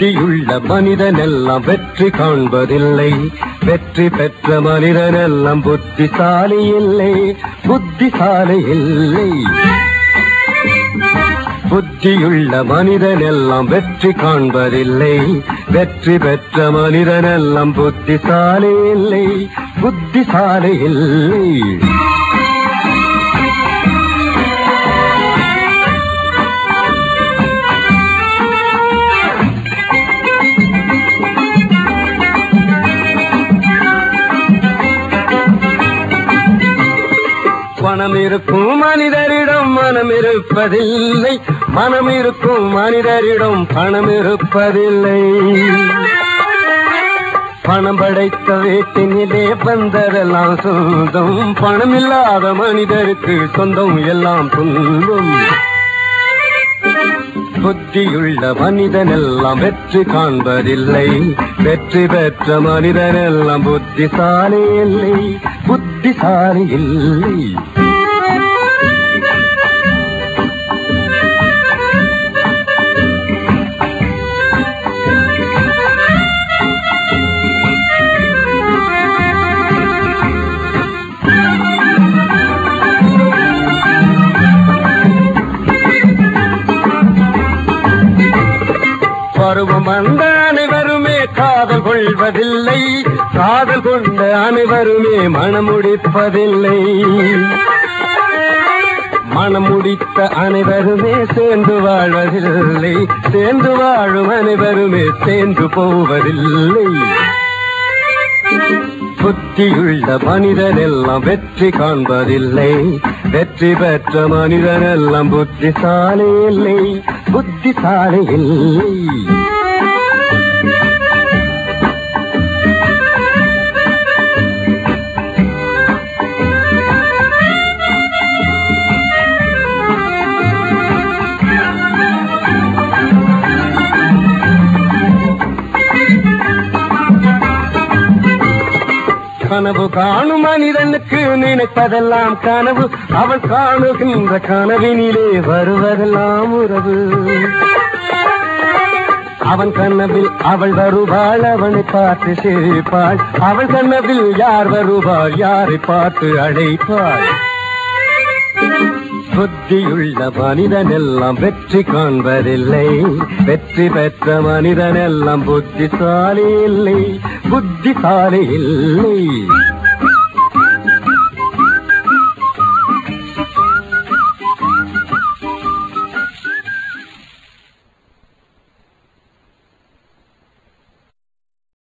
புத்தியுள்ள மனிதனெல்லாம் வெற்றி காண்பதில்லை. வெற்றி பெற்ற மனிதனெல்லாம் புத்திசாலி இல்லை, புத்திசாலி இல்லை. புத்தியுள்ள மனிதனெல்லாம் வெற்றி காண்பதில்லை. வெற்றி பெற்ற மனிதனெல்லாம் புத்திசாலி இல்லை, புத்திசாலி இல்லை. பணம் இருக்கும் மனிதரிடம் மனம் இருப்பதில்லை, மனம் இருக்கும் மனிதரிடம் பணம் இருப்பதில்லை. பணம் படைத்த வீட்டினிலே வந்ததெல்லாம் சொந்தம், பணம் இல்லாத மனிதருக்கு சொந்தம் எல்லாம் துன்பம். புத்தியுள்ள மனிதனெல்லாம் வெற்றி காண்பதில்லை. வெற்றி பெற்ற மனிதனெல்லாம் புத்திசாலி இல்லை, புத்திசாலி இல்லை. பருவம் வந்த அனைவருமே காதல் கொள்வதில்லை, காதல் கொண்ட அனைவருமே மனம் முடிப்பதில்லை. மனம் முடித்த அனைவருமே சேர்ந்து வாழ்வதில்லை, சேர்ந்து வாழும் அனைவருமே சேர்ந்து போவதில்லை. புத்தியுள்ள மனிதனெல்லாம் வெற்றி காண்பதில்லை. வெற்றி பெற்ற மனிதனெல்லாம் புத்திசாலி இல்லை, புத்திசாலி இல்லை. கனவு காணும் மனிதனுக்கு நினைப்பதெல்லாம் கனவு, அவள் காணுகின்ற கனவினிலே வருவதெல்லாம் உறவு. அவன் கனவில் அவள் வருவாள், அவனை பார்த்து சிரிப்பாள். அவள் கனவில் யார் வருவாள், யாரை பார்த்து அழைப்பாள். புத்தியுள்ள மனிதனெல்லாம் வெற்றி காண்பதில்லை. வெற்றி பெற்ற மனிதனெல்லாம் புத்திசாலி இல்லை, புத்திசாலி இல்லை.